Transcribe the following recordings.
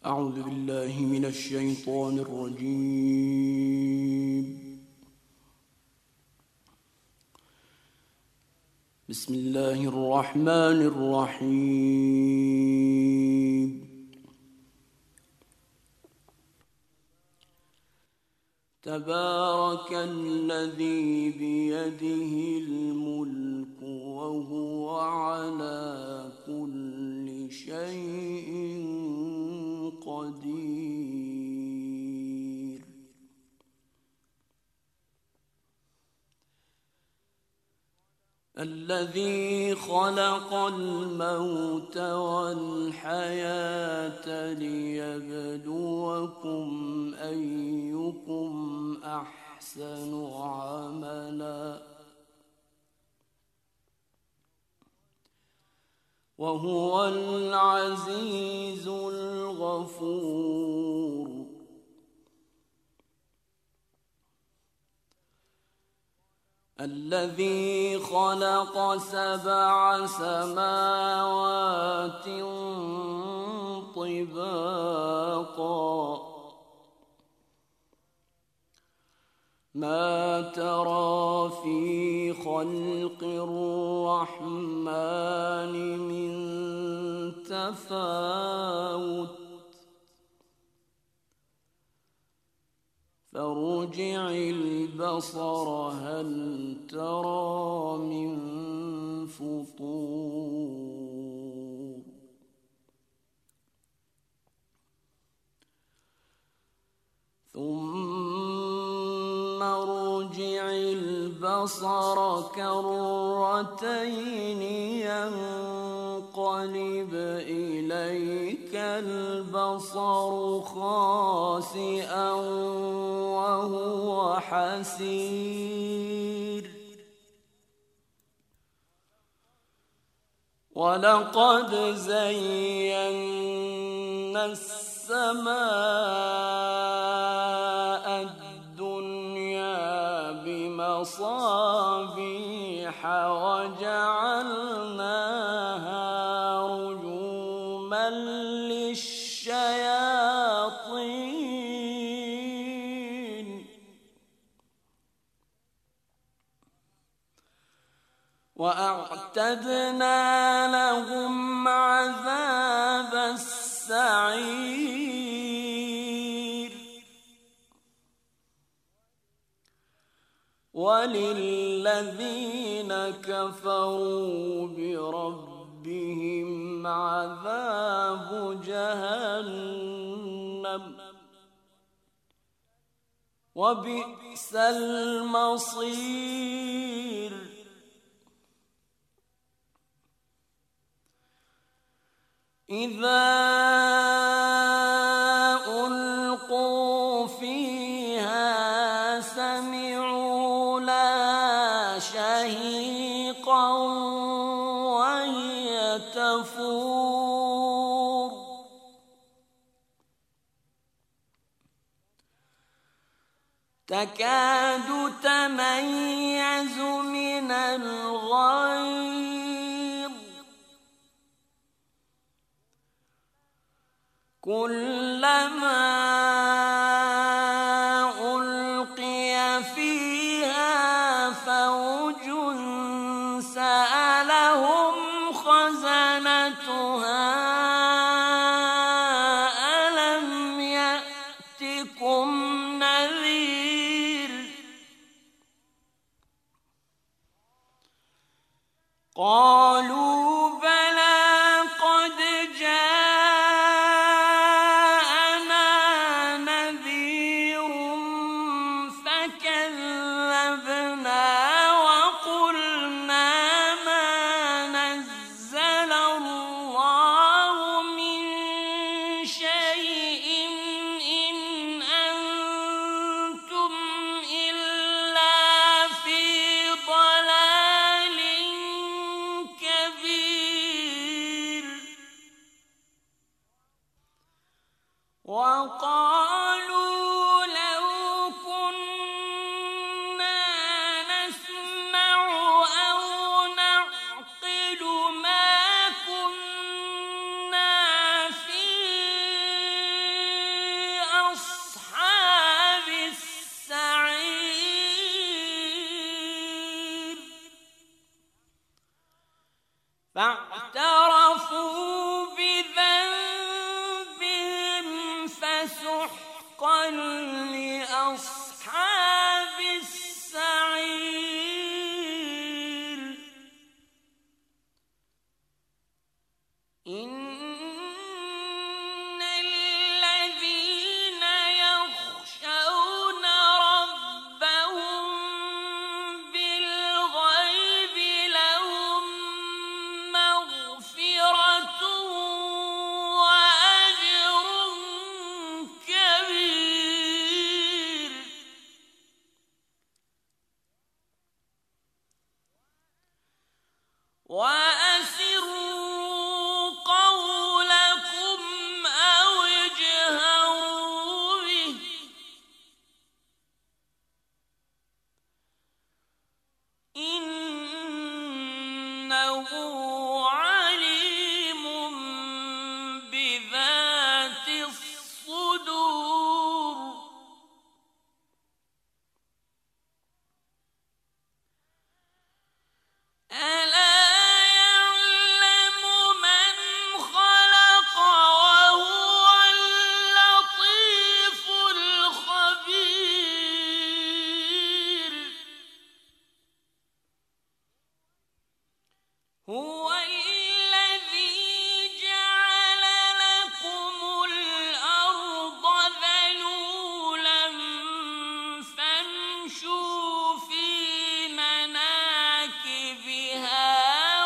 أعوذ بالله من الشيطان الرجيم. بسم الله الرحمن الرحيم. تبارك الذي بيده الملك وهو على كل شيء قدير. الذي خلق الموت والحياة ليبلوكم أيكم أحسن عملا وهو العزيز الغفور. الذي خلق 7 سماوات طباقا ما ترى في خلق الرحمن من تفاوت فارجع البصر هل ترى من فطور. ثم ارجع البصر كرتين ينقلب إليك البصر خاسئا وهو حسير. ولقد زينا السماء الدنيا بمصابيح وجعلناها رجوما للشياطين وأعتدنا لهم عذاب السعير. وللذين كفروا بربهم عذاب جهنم وبئس المصير. إذا ألقوا فيها سمعوا لها شهيقا وهي تفور تكاد تميز من الغيظ كلما ألقي فيها فوج سألهم خزنتها ألم يأتكم نذير قالوا بلى قد جاءنا نذير فكذبنا وقلنا ما نزل الله من شيء إن أنتم إلا في ضلال كبير. وقالوا لو كنا نسمع أو نعقل ما كنا في حقا لأصحاب السعير إن الذين يخشون ربهم بالغيب لهم مغفرة وأجر كبير وأسروا قولكم أو اجهروا به إنه عليم بذات الصدور ألا يعلم من خلق وهو اللطيف الخبير هو الذي جعل لكم الأرض ذلولا فامشوا في مناكبها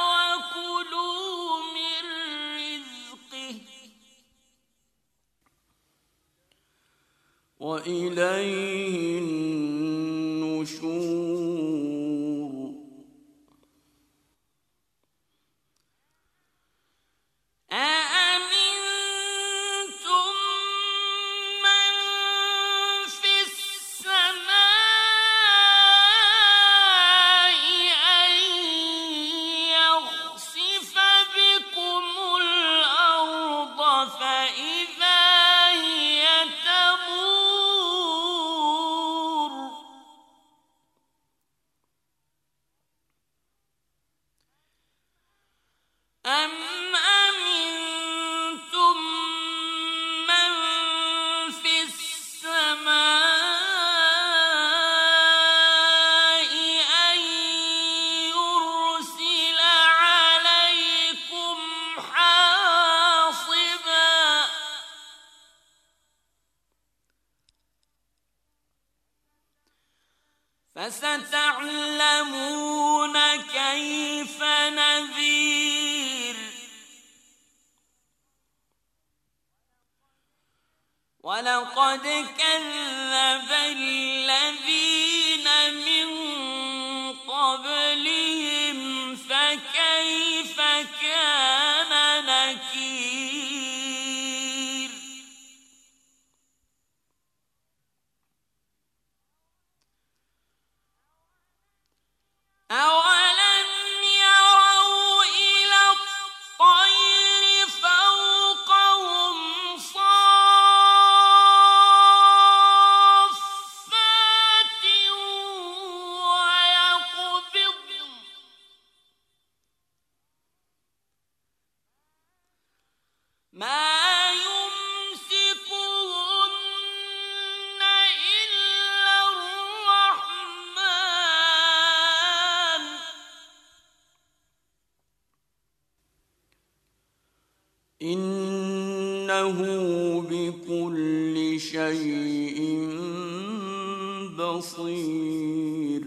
وكلوا من رزقه وإليه النشور أأمنتم من في السماء أن يخسف بكم الأرض فإذا هي تمور أم أمنتم من في السماء أن يرسل عليكم حاصبا فستعلمون كيف نذير ولقد كذب الذين من قبلهم فكيف كان نكير أولم يروا إلى الطير فوقهم صافات ويقبضن ما يمسكهن إلا الرحمن إنه بكل شيء بصير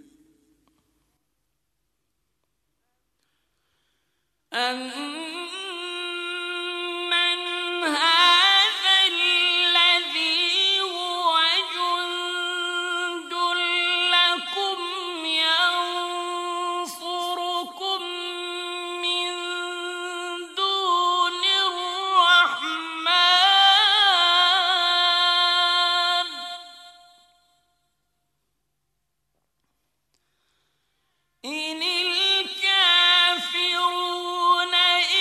أَمَّنْ هَذَا الَّذِي هُوَ جُندٌ لَّكُمْ يَنصُرُكُم مِّن دُونِ الرَّحْمَٰنِ إِنِ الْكَافِرُونَ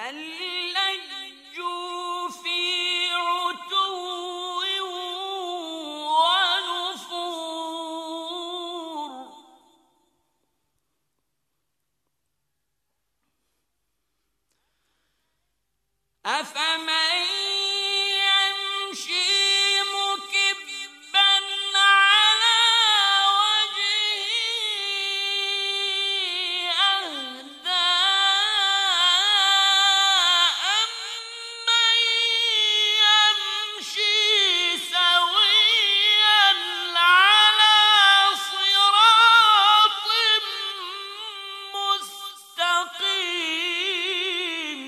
لجوا في عتو ونفور أفمن يمشي مكبا على وجهه أهدى أمن يمشي سويا على صراط مستقيم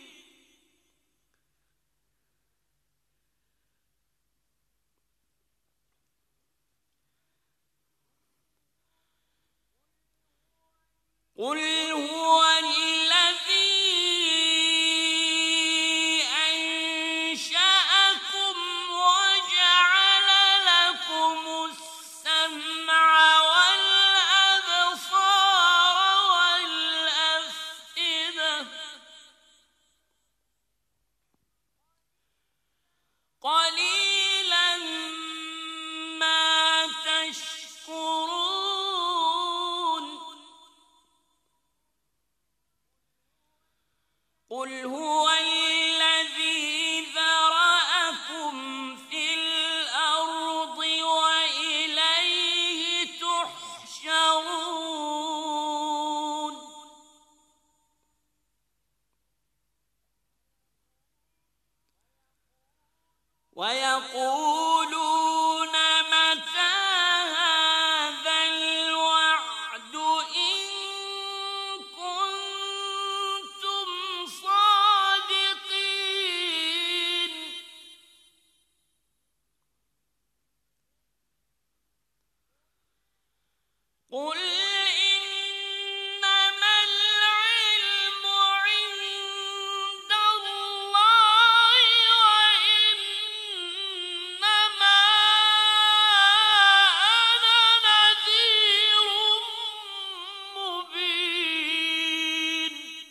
قل هو الذي أنشأكم وجعل لكم السمع والأبصار والأفئدة قليلا ما تشكرون قل هو الذي ذرأكم في الأرض وإليه تحشرون ويقولون متى هذا الوعد إن كنتم صادقين قل إنما العلم عند الله وإنما أنا نذير مبين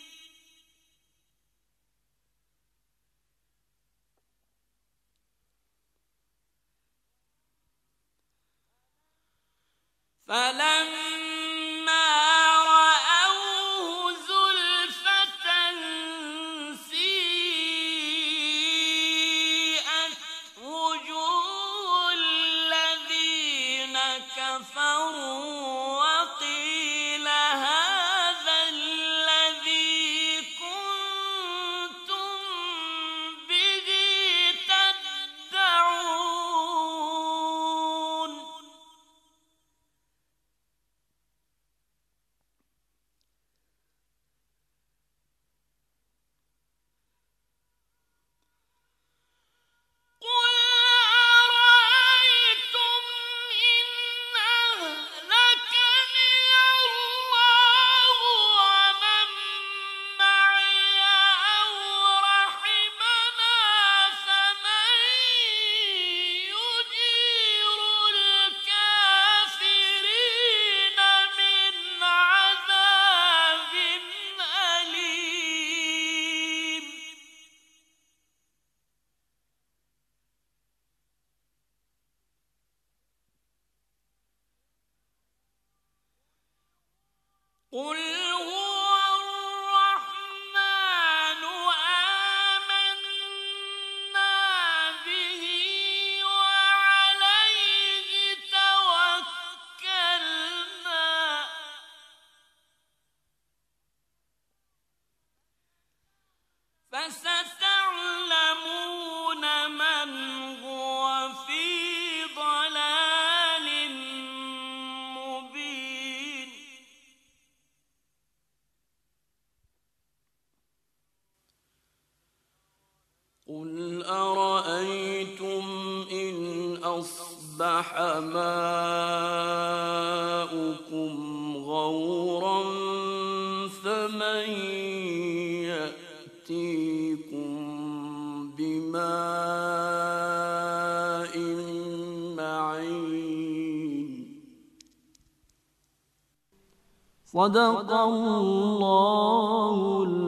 فلما رأوه زلفة سيئت وجوه الذين كفروا وقيل هذا الذي كنتم به تدعون قل أرأيتم إن أهلكني الله ومن معي أو رحمنا فمن يجير الكافرين من عذاب أليم قل هو الرحمن آمنا به وعليه توكلنا فستعلمون من هو في ضلال مبين قل أرأيتم إن أصبح ماؤكم غورا فمن يأتيكم بماء معين صدق الله